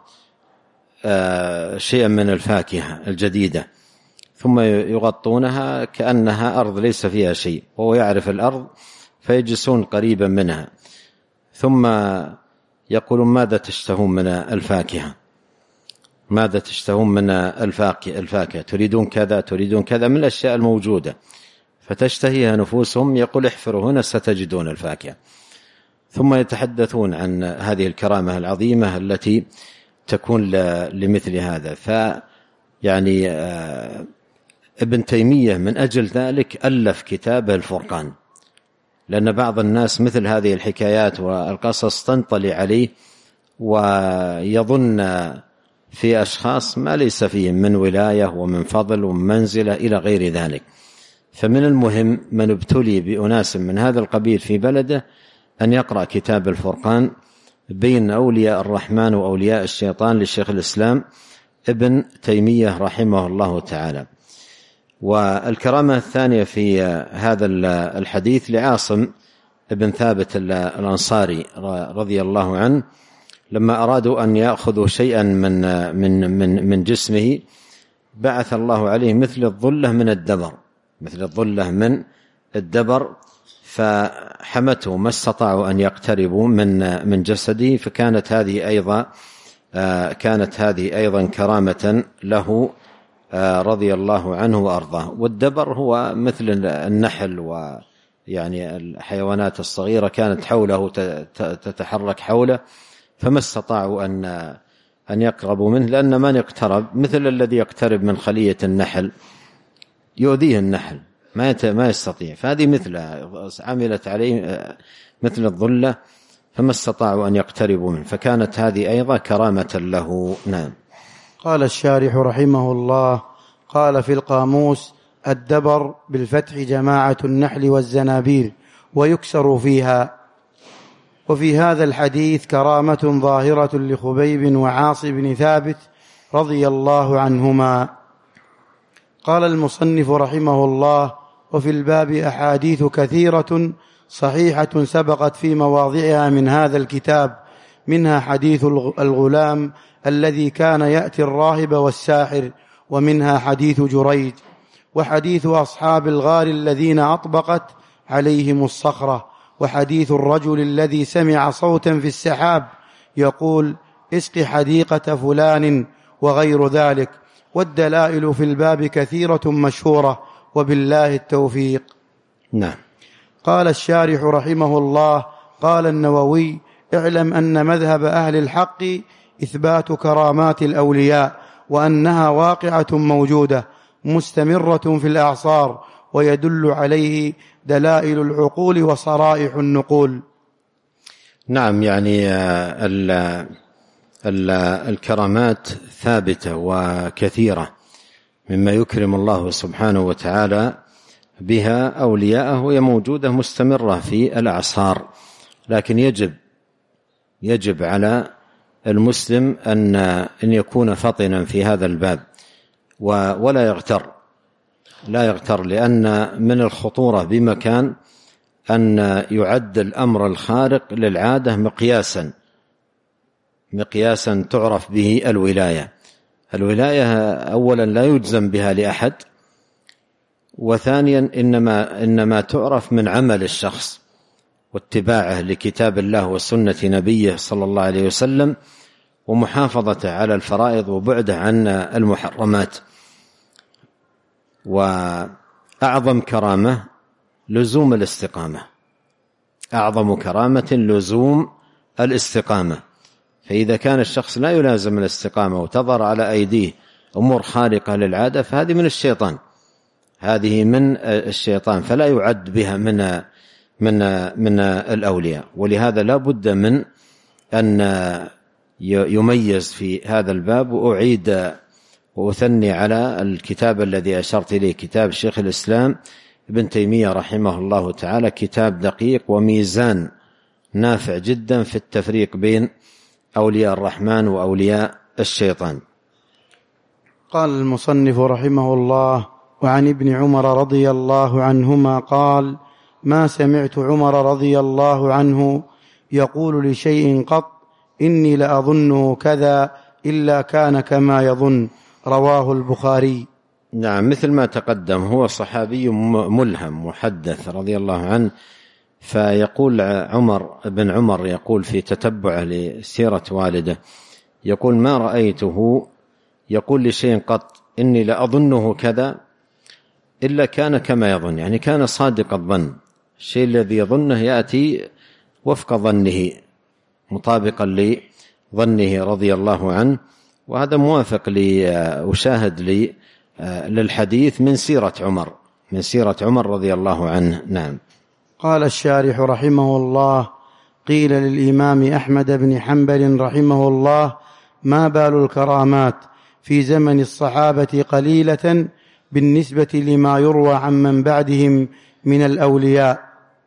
شيئا من الفاكهة الجديدة ثم يغطونها كأنها أرض ليس فيها شيء، وهو يعرف الأرض فيجلسون قريبا منها ثم يقولون ماذا تشتهون من الفاكهة؟ ماذا تشتهون من الفاكهة؟ تريدون كذا تريدون كذا من الأشياء الموجودة، فتشتهيها نفوسهم. يقول احفروا هنا ستجدون الفاكهة. ثم يتحدثون عن هذه الكرامة العظيمة التي تكون لمثل هذا. يعني ابن تيمية من أجل ذلك ألف كتابه الفرقان، لأن بعض الناس مثل هذه الحكايات والقصص تنطلي عليه ويظن في أشخاص ما ليس فيهم من ولاية ومن فضل ومنزلة إلى غير ذلك. فمن المهم من ابتلي بأناس من هذا القبيل في بلده أن يقرأ كتاب الفرقان بين أولياء الرحمن وأولياء الشيطان للشيخ الإسلام ابن تيمية رحمه الله تعالى. والكرامة الثانية في هذا الحديث لعاصم ابن ثابت الأنصاري رضي الله عنه، لما أرادوا أن يأخذوا شيئا من جسمه بعث الله عليه مثل الظلة من الدبر فحمته، ما استطاعوا أن يقتربوا من جسده. فكانت هذه أيضا كرامة له رضي الله عنه وأرضاه. والدبر هو مثل النحل ويعني الحيوانات الصغيرة كانت حوله تتحرك حوله، فما استطاعوا أن يقربوا منه، لأن من يقترب مثل الذي يقترب من خلية النحل يؤذيه النحل ما يستطيع. فهذه مثلها عملت عليه مثل الظلة فما استطاعوا أن يقتربوا منه، فكانت هذه أيضا كرامة له. نعم. قال الشارح رحمه الله: قال في القاموس: الدبر بالفتح جماعة النحل والزنابير ويكسر فيها. وفي هذا الحديث كرامة ظاهرة لخبيب وعاص بن ثابت رضي الله عنهما. قال المصنف رحمه الله: وفي الباب أحاديث كثيرة صحيحة سبقت في مواضعها من هذا الكتاب، منها حديث الغلام الذي كان يأتي الراهب والساحر، ومنها حديث جريج، وحديث أصحاب الغار الذين أطبقت عليهم الصخرة، وحديث الرجل الذي سمع صوتا في السحاب يقول: اسق حديقة فلان، وغير ذلك. والدلائل في الباب كثيرة مشهورة، وبالله التوفيق. نعم. قال الشارح رحمه الله: قال النووي: اعلم أن مذهب أهل الحق إثبات كرامات الأولياء، وأنها واقعة موجودة مستمرة في الأعصار، ويدل عليه دلائل العقول وصرائح النقول. نعم. يعني الكرامات ثابتة وكثيرة مما يكرم الله سبحانه وتعالى بها أولياءه، وهي موجودة مستمرة في الأعصار. لكن يجب على المسلم أن يكون فطنا في هذا الباب ولا يغتر، لأن من الخطورة بمكان أن يعد الأمر الخارق للعادة مقياسا تعرف به الولاية أولا لا يجزم بها لأحد، وثانيا إنما تعرف من عمل الشخص، واتباعه لكتاب الله وسنة نبيه صلى الله عليه وسلم، ومحافظته على الفرائض وبعده عن المحرمات. وأعظم كرامة لزوم الاستقامة، أعظم كرامة لزوم الاستقامة. فإذا كان الشخص لا يلازم الاستقامة وتظهر على أيديه أمور خارقة للعادة فهذه من الشيطان، هذه من الشيطان، فلا يعد بها من الأولياء. ولهذا لا بد من أن يميز في هذا الباب. وأعيد وأثني على الكتاب الذي أشرت إليه، كتاب شيخ الإسلام ابن تيمية رحمه الله تعالى، كتاب دقيق وميزان نافع جدا في التفريق بين أولياء الرحمن وأولياء الشيطان. قال المصنف رحمه الله: وعن ابن عمر رضي الله عنهما قال: ما سمعت عمر رضي الله عنه يقول لشيء قط إني لأظنه كذا إلا كان كما يظن. رواه البخاري. نعم، مثل ما تقدم، هو صحابي ملهم محدث رضي الله عنه. فيقول ابن عمر يقول في تتبعه لسيرة والده، يقول: ما رأيته يقول لشيء قط إني لأظنه كذا إلا كان كما يظن، يعني كان صادق الظن، الشيء الذي يظنه يأتي وفق ظنه مطابقا لظنه رضي الله عنه. وهذا موافق وشاهد للحديث من سيرة عمر رضي الله عنه. نعم. قال الشارح رحمه الله: قيل للإمام أحمد بن حنبل رحمه الله: ما بال الكرامات في زمن الصحابة قليلة بالنسبة لما يروى عمن بعدهم من الأولياء؟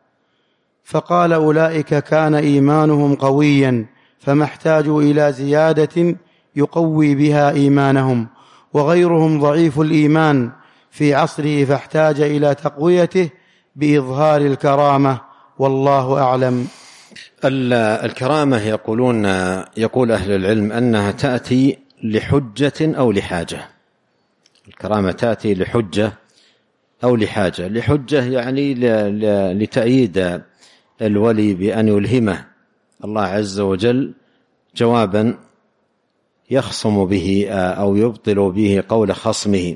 فقال: أولئك كان إيمانهم قويا فما احتاجوا إلى زيادة يقوي بها إيمانهم، وغيرهم ضعيف الإيمان في عصره فاحتاج إلى تقويته بإظهار الكرامة، والله أعلم. الكرامة يقول أهل العلم أنها تأتي لحجة أو لحاجة. الكرامة تأتي لحجة أو لحاجة. لحجة يعني لتأييد الولي بأن يلهمه الله عز وجل جوابا يخصم به أو يبطل به قول خصمه.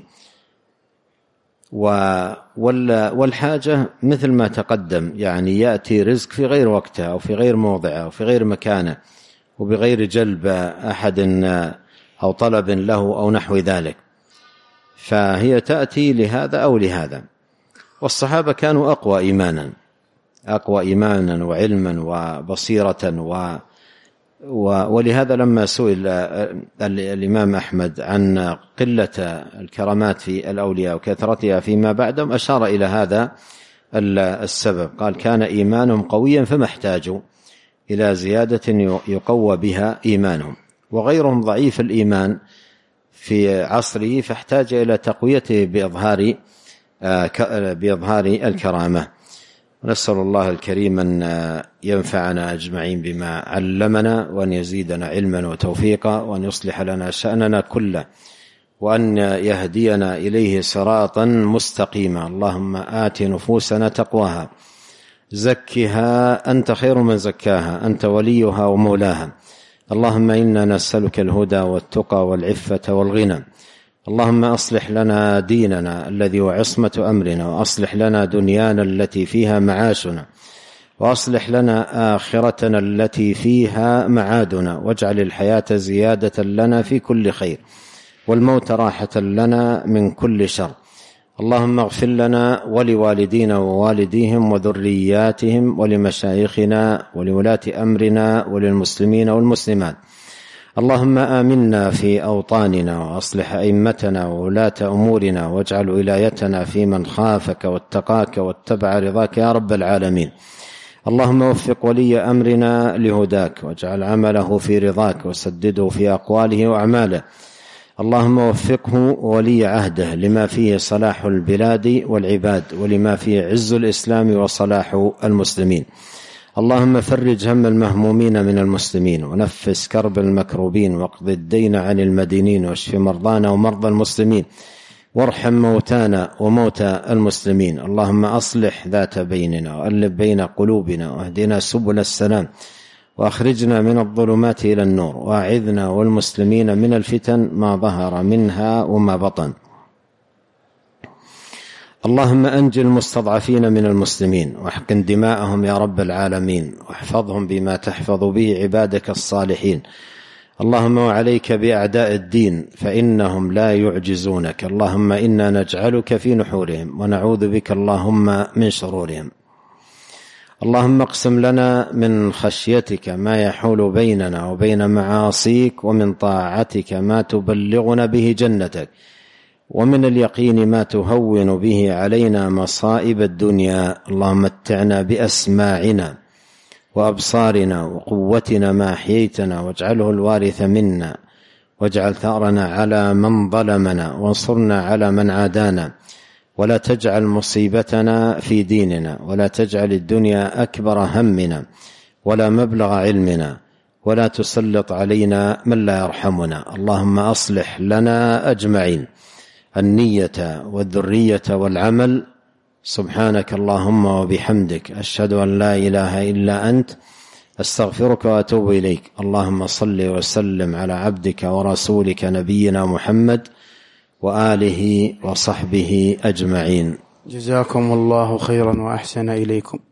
والحاجة مثل ما تقدم، يعني يأتي رزق في غير وقته أو في غير موضعه أو في غير مكانه وبغير جلب أحد أو طلب له أو نحو ذلك، فهي تأتي لهذا أو لهذا. والصحابة كانوا أقوى إيمانا وعلما وبصيرة ولهذا لما سئل الإمام أحمد عن قلة الكرامات في الأولياء وكثرتها فيما بعدهم أشار إلى هذا السبب، قال: كان إيمانهم قويا فما احتاجوا إلى زيادة يقوى بها إيمانهم، وغيرهم ضعيف الإيمان في عصره فاحتاج إلى تقويته بإظهار الكرامة. نسأل الله الكريم أن ينفعنا أجمعين بما علمنا، وأن يزيدنا علما وتوفيقا، وأن يصلح لنا شأننا كله، وأن يهدينا إليه صراطا مستقيما. اللهم آت نفوسنا تقواها، زكها أنت خير من زكاها، أنت وليها ومولاها. اللهم إنا نسألك الهدى والتقى والعفة والغنى. اللهم أصلح لنا ديننا الذي هو عصمة أمرنا، وأصلح لنا دنيانا التي فيها معاشنا، وأصلح لنا آخرتنا التي فيها معادنا، واجعل الحياة زيادة لنا في كل خير، والموت راحة لنا من كل شر. اللهم اغفر لنا ولوالدينا ووالديهم وذرياتهم ولمشايخنا ولولاة أمرنا وللمسلمين والمسلمات. اللهم آمنا في أوطاننا، وأصلح أئمتنا وولاة أمورنا، واجعل ولايتنا في من خافك واتقاك واتبع رضاك يا رب العالمين. اللهم وفق ولي أمرنا لهداك، واجعل عمله في رضاك، وسدده في أقواله وأعماله. اللهم وفقه ولي عهده لما فيه صلاح البلاد والعباد، ولما فيه عز الإسلام وصلاح المسلمين. اللهم فرج هم المهمومين من المسلمين، ونفس كرب المكروبين، واقض الدين عن المدينين، واشف مرضانا ومرضى المسلمين، وارحم موتانا وموتى المسلمين. اللهم أصلح ذات بيننا وألف بين قلوبنا واهدنا سبل السلام وأخرجنا من الظلمات إلى النور وأعذنا والمسلمين من الفتن ما ظهر منها وما بطن. اللهم أنجِ المستضعفين من المسلمين واحقن دماءهم يا رب العالمين واحفظهم بما تحفظ به عبادك الصالحين. اللهم وعليك بأعداء الدين فإنهم لا يعجزونك. اللهم إنا نجعلك في نحورهم ونعوذ بك اللهم من شرورهم. اللهم اقسم لنا من خشيتك ما يحول بيننا وبين معاصيك ومن طاعتك ما تبلغنا به جنتك ومن اليقين ما تهون به علينا مصائب الدنيا. اللهم متعنا بأسماعنا وأبصارنا وقوتنا ما أحييتنا واجعله الوارث منا واجعل ثأرنا على من ظلمنا وانصرنا على من عادانا ولا تجعل مصيبتنا في ديننا ولا تجعل الدنيا أكبر همنا ولا مبلغ علمنا ولا تسلط علينا من لا يرحمنا. اللهم أصلح لنا أجمعين النية والذرية والعمل. سبحانك اللهم وبحمدك أشهد أن لا إله إلا أنت أستغفرك وأتوب إليك. اللهم صل وسلم على عبدك ورسولك نبينا محمد وآله وصحبه أجمعين. جزاكم الله خيرا وأحسن إليكم.